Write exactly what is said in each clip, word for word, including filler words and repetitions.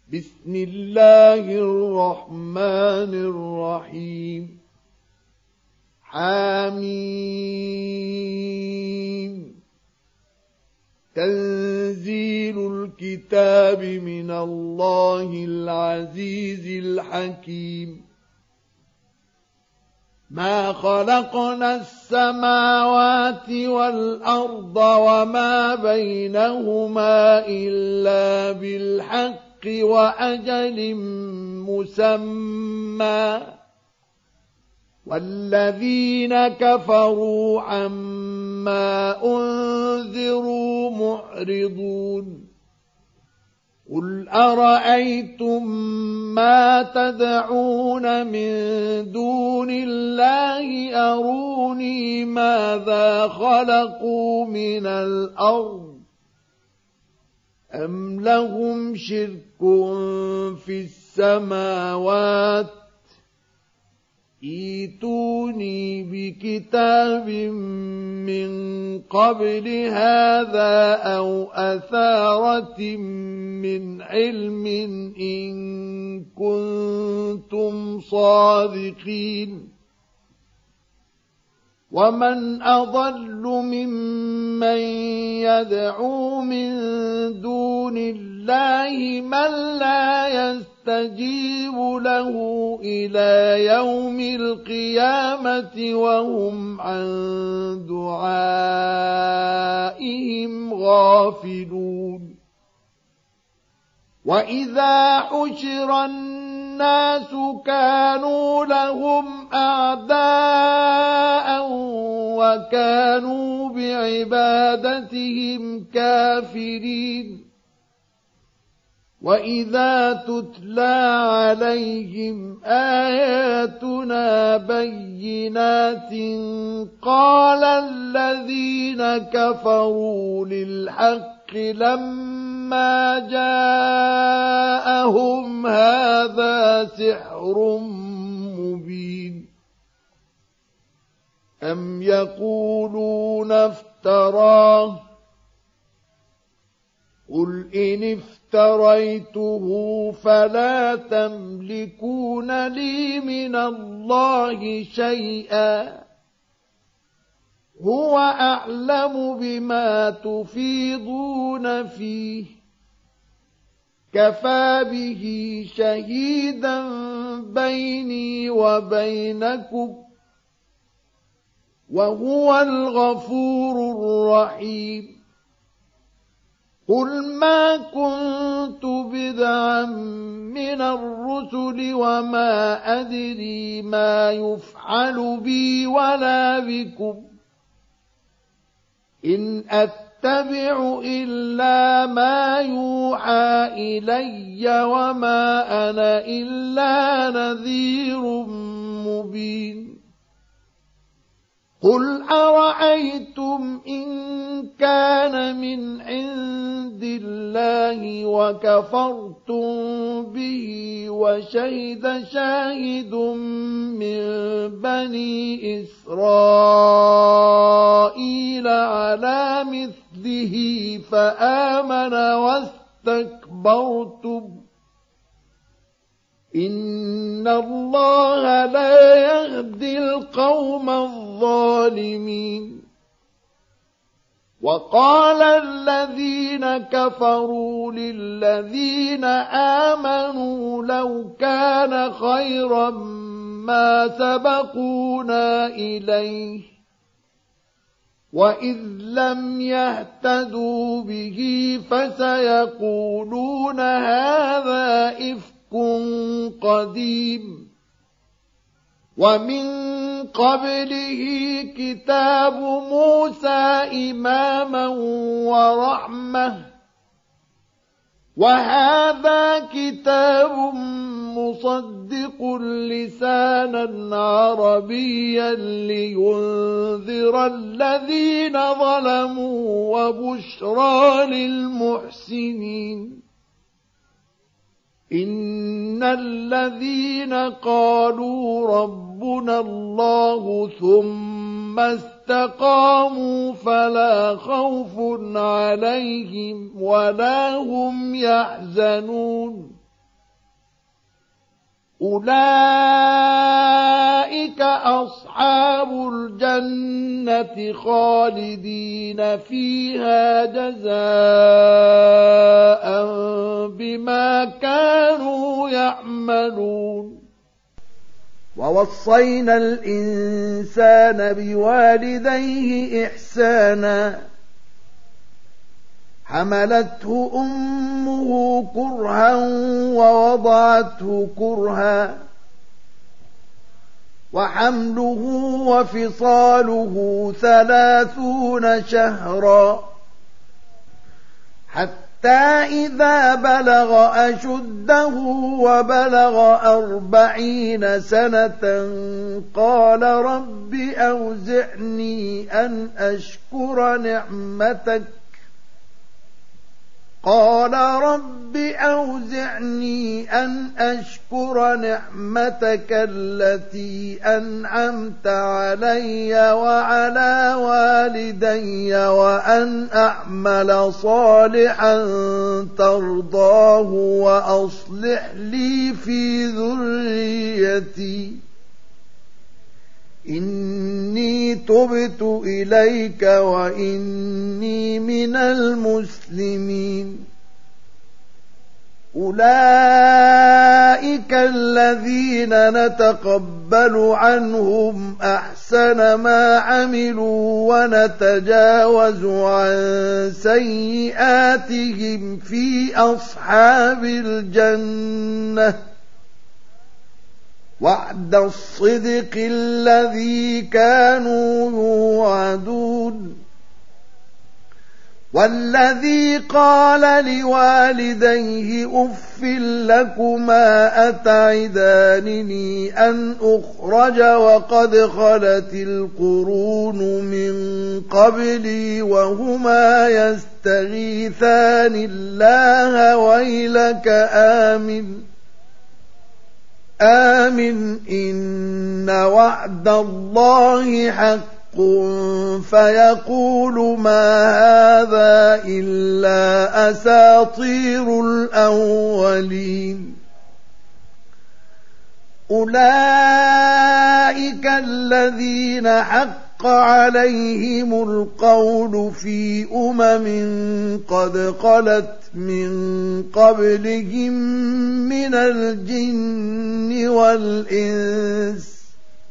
بسم الله الرحمن الرحيم حميم تنزيل الكتاب من الله العزيز الحكيم ما خلقنا السماوات والأرض وما بينهما إلا بالحق وأجل مسمى والذين كفروا عما أنذروا معرضون قل أرأيتم ما تدعون من دون الله أروني ماذا خلقوا من الأرض أم لهم شرك في السماوات ائتوني بكتاب من قبل هذا أو أثارة من علم إن كنتم صادقين ومن أضل ممن يدعو من دون الله من لا يستجيب له إلى يوم القيامة وهم عن دعائهم غافلون وإذا حشر الناس كانوا لهم أعداء وكانوا بعبادتهم كافرين وإذا تتلى عليهم آياتنا بينات قال الذين كفروا للحق لما جاءهم هذا سحر مبين أم يقولون افتراه قل إن افتريته فلا تملكون لي من الله شيئا هو أعلم بما تفيضون فيه كفى به شهيدا بيني وبينكم وهو الغفور الرحيم قل ما كنت بدعا من الرسل وما أدري ما يفعل بي ولا بكم إن أتبع إلا ما يوحى إلي وما أنا إلا نذير مبين قل أرأيتم إن كان من عند الله وكفرتم به وشهد شاهد من بني إسرائيل على مثله فآمن واستكبرتم إن الله لا يهدي القوم الظالمين وقال الذين كفروا للذين آمنوا لو كان خيرا ما سبقونا إليه وإذ لم يهتدوا به فسيقولون هذا إفك قديم ومن قبله كتاب موسى إماما ورحمة وهذا كتاب مصدق لسانا عربيا لينذر الذين ظلموا وبشرى للمحسنين إن الذين قالوا ربنا الله ثم استقاموا فلا خوف عليهم ولا هم يحزنون أولئك أصحاب الجنة خالدين فيها جزاء بما كانوا يعملون. ووصينا الإنسان بوالديه إحسانا حملته أمه كرها ووضعته كرها وحمله وفصاله ثلاثون شهرا حتى إذا بلغ أشده وبلغ أربعين سنة قال رب أوزعني أن أشكر نعمتك قال رب أوزعني أن أشكر نعمتك التي أنعمت علي وعلى والدي وأن أعمل صالحا ترضاه وأصلح لي في ذريتي إني تبت إليك وإني من المسلمين. أولئك الذين نتقبل عنهم أحسن ما عملوا ونتجاوز عن سيئاتهم في أصحاب الجنة وعد الصدق الذي كانوا يوعدون. والذي قال لوالديه أف لكما أتعدانني أن أخرج وقد خلت القرون من قبلي وهما يستغيثان الله ويلك آمن آمن إن وعد الله حق فيقول ما هذا إلا أساطير الأولين. أولئك الذين حق عليهم القول في أمم قد خلت من قبلهم من الجن والإنس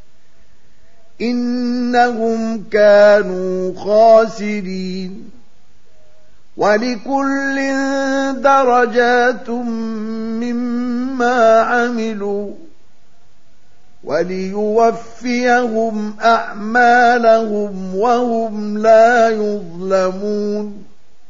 إنهم كانوا خاسرين. ولكل درجات مما عملوا وليوفيهم أعمالهم وهم لا يظلمون.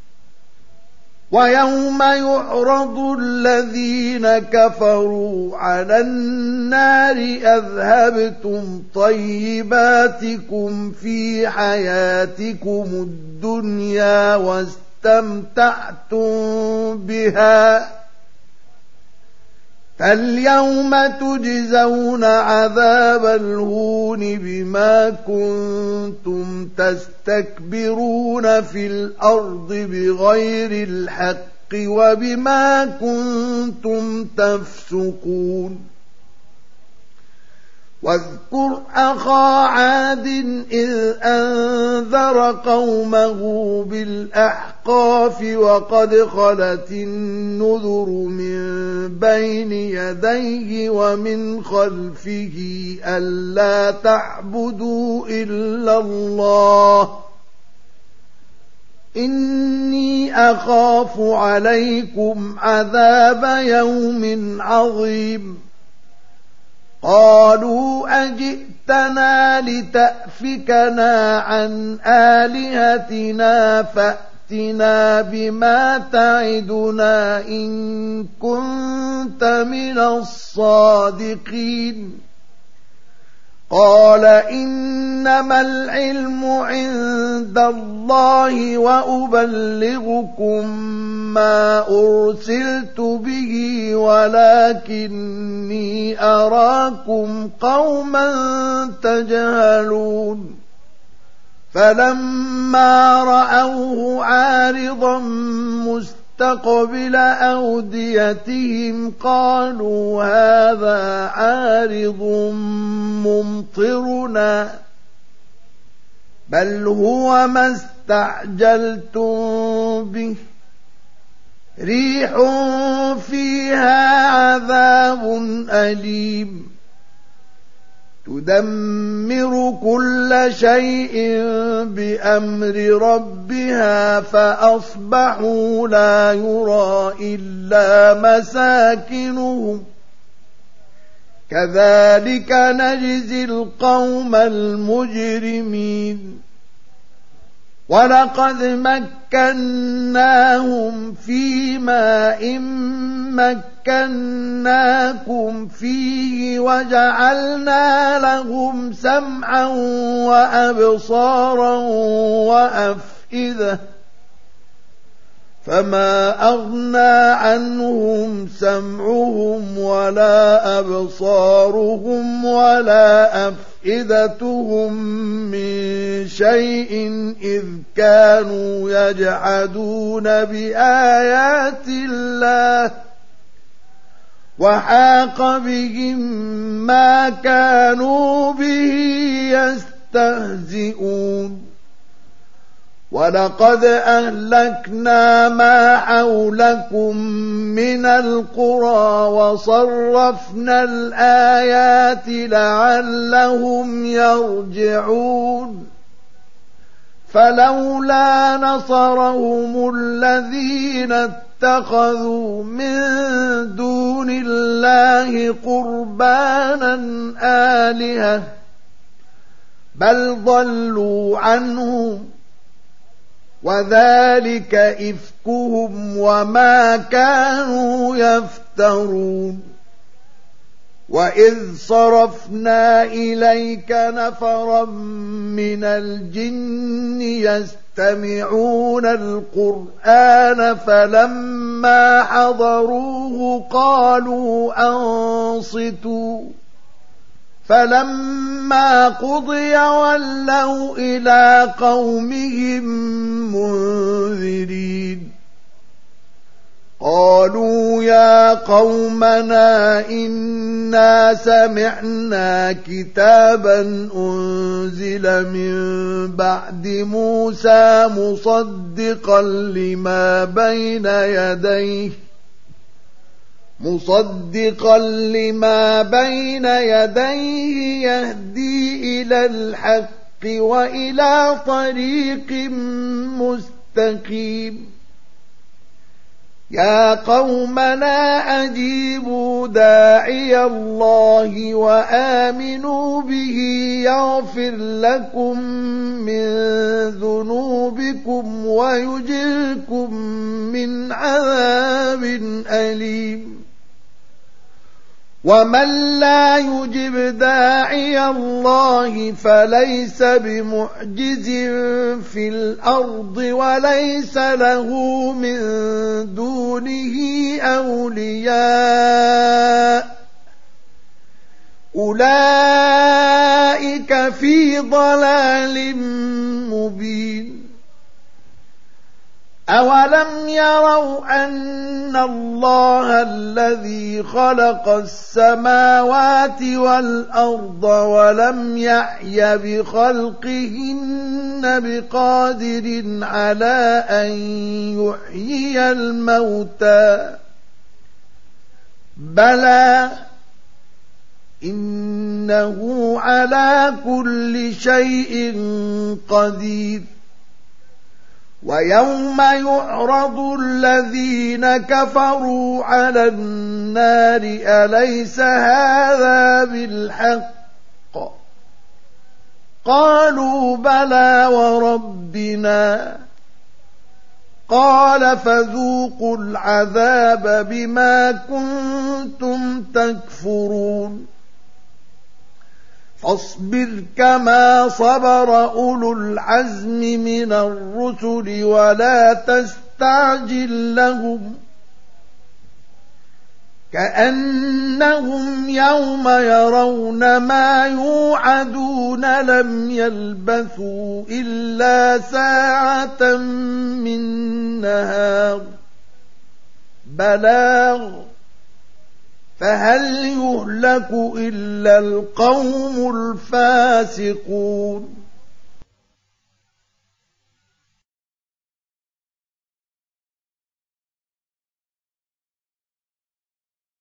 ويوم يعرض الذين كفروا على النار أذهبتم طيباتكم في حياتكم الدنيا واستمتعتم بها فاليوم تجزون عذاب الهون بما كنتم تستكبرون في الأرض بغير الحق وبما كنتم تفسقون. واذكر أخا عاد إذ أنذر قومه بالأحقاف وقد خلت النذر من بين يديه ومن خلفه ألا تعبدوا إلا الله إني أخاف عليكم عذاب يوم عظيم. قالوا أجئتنا لتأفكنا عن آلهتنا فأتنا بما تعدنا إن كنت من الصادقين. قال إنما العلم عند الله وأبلغكم ما أرسلت به ولكني أراكم قوما تجهلون. فلما رأوه عارضا مستقبل أوديتهم قالوا هذا عارض ممطرنا بل هو ما استعجلتم به ريح فيها عذاب أليم تدمر كل شيء بأمر ربها فأصبحوا لا يرى إلا مساكنهم كذلك نجزي القوم المجرمين ولقد مكناهم في ماء مكناكم فيه وجعلنا لهم سمعا وأبصارا وأفئدة فما أغنى عنهم سمعهم ولا أبصارهم ولا أفئدتهم من شيء إذ كانوا يجحدون بآيات الله وحاق بهم ما كانوا به يستهزئون ولقد أهلكنا ما حولكم من القرى وصرفنا الآيات لعلهم يرجعون فلولا نصرهم الذين اتخذوا من دون الله قربانا آلهة بل ضلوا عنهم وذلك إفكهم وما كانوا يفترون وإذ صرفنا إليك نفرا من الجن يستمعون القرآن فلما حضروه قالوا أنصتوا فلما قضي ولوا إلى قومهم منذرين قالوا يا قومنا إنا سمعنا كتابا أنزل من بعد موسى مصدقا لما بين يديه مصدقا لما بين يديه يهدي إلى الحق وإلى طريق مستقيم يا قومنا أجيبوا داعي الله وآمنوا به يغفر لكم من ذنوبكم ويجركم من عذاب أليم ومن لا يجب داعي الله فليس بمعجز في الأرض وليس له من دونه أولياء أولئك في ضلال مبين أولم يروا أن الله الذي خلق السماوات والأرض ولم يعي بخلقهن بقادر على أن يحيي الموتى بلى إنه على كل شيء قدير ويوم يعرض الذين كفروا على النار أليس هذا بالحق قالوا بلى وربنا قال فذوقوا العذاب بما كنتم تكفرون فاصبر كما صبر أولو العزم من الرسل ولا تستعجل لهم كأنهم يوم يرون ما يوعدون لم يلبثوا إلا ساعة من نهار البلاغ فهل يهلك إلا القوم الفاسقون